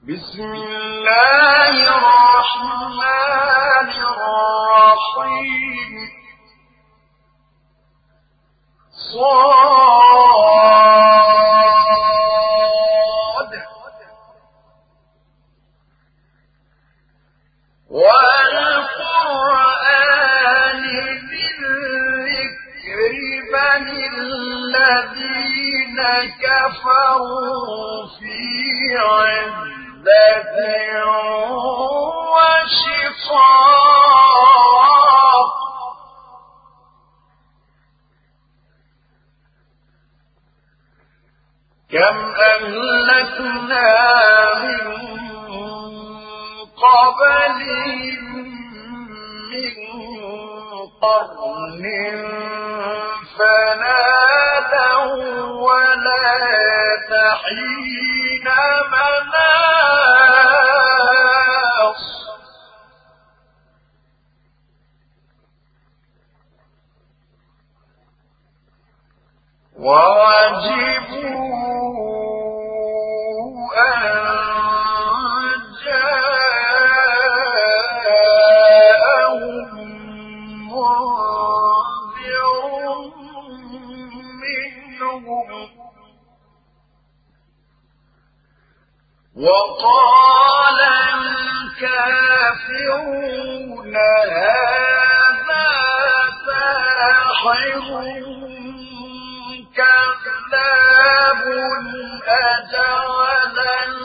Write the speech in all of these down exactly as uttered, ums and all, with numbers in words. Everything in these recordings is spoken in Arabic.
بسم الله الرحمن الرحيم صاد والقرآن ذي الذكر بل الذين كفروا في عزة وشقاق كم أهلكنا من قبلهم من قرن فنادوا ولا تحين مناص وعجبوا أن جاءهم منذر منهم وقال الكافرون هذا ساحر كذاب أجعل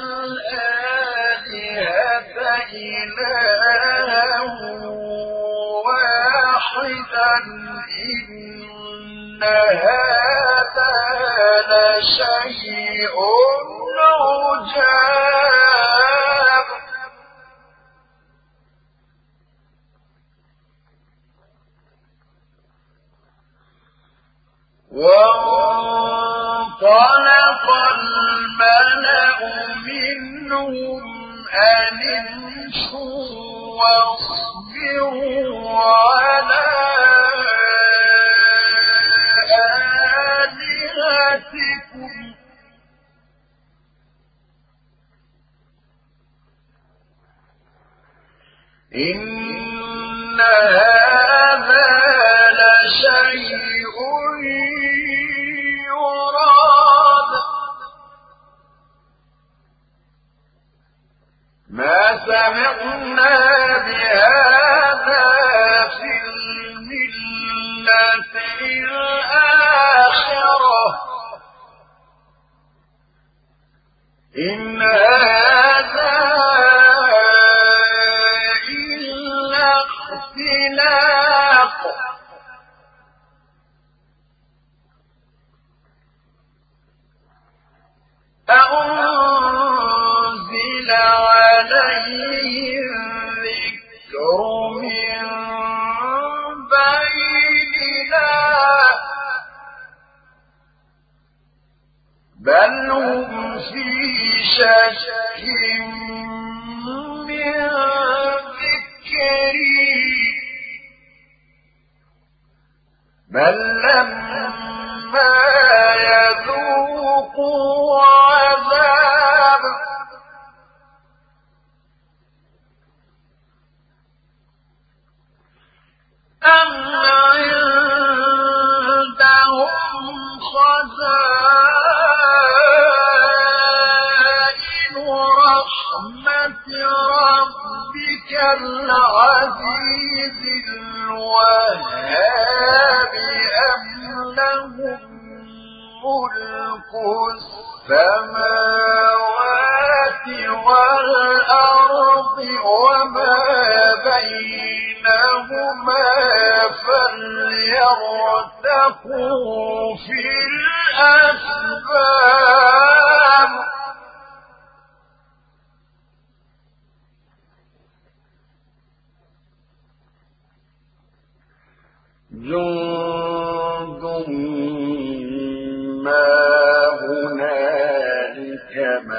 الآلهة إلها واحدا إن هذا لشيء عجاب وانطلق الملأ منهم أن امشوا واصبروا على آلهتكم إن هذا لشيء يراد ما سمعنا بهذا في الملة الآخرة إن هذا إلا اختلاق أنزل عليه الذكر من بيننا بل هم في شك من ذكري بل لما يذوقوا عذاب أم عندهم خزائن رحمة ربك العزيز الوهاب أم لهم ملك السماوات والأرض وما بينهما فليرتقوا في الأسباب جند ما هنالك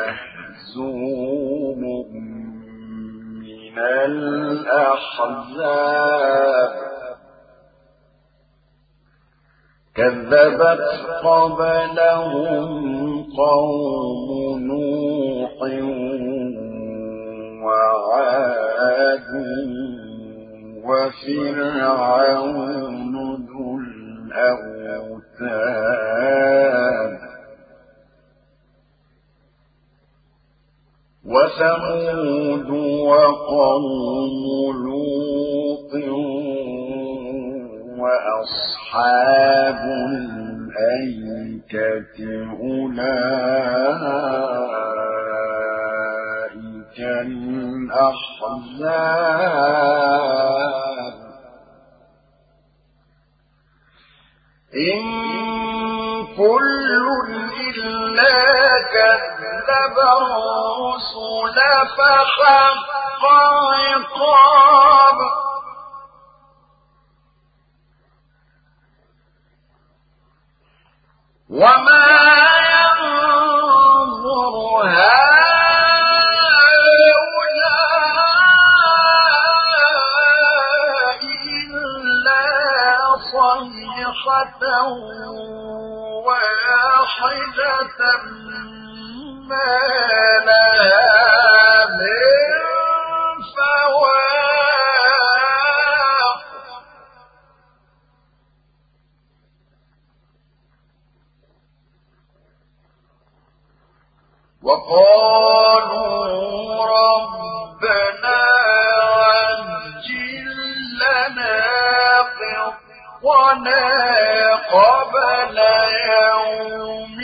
مهزوم من الأحزاب كذبت قبلهم قوم نوح وفرعون ذو الأوتاد وثمود وقوم لوط وأصحاب الأيكة أولئك الأحزاب إن كل إلا كذب الرسل فحق عقاب وما ينظر هؤلاء إلا صيحة واحدة ما لها من فواق وقالوا ربنا عجل لنا قطنا قبل يوم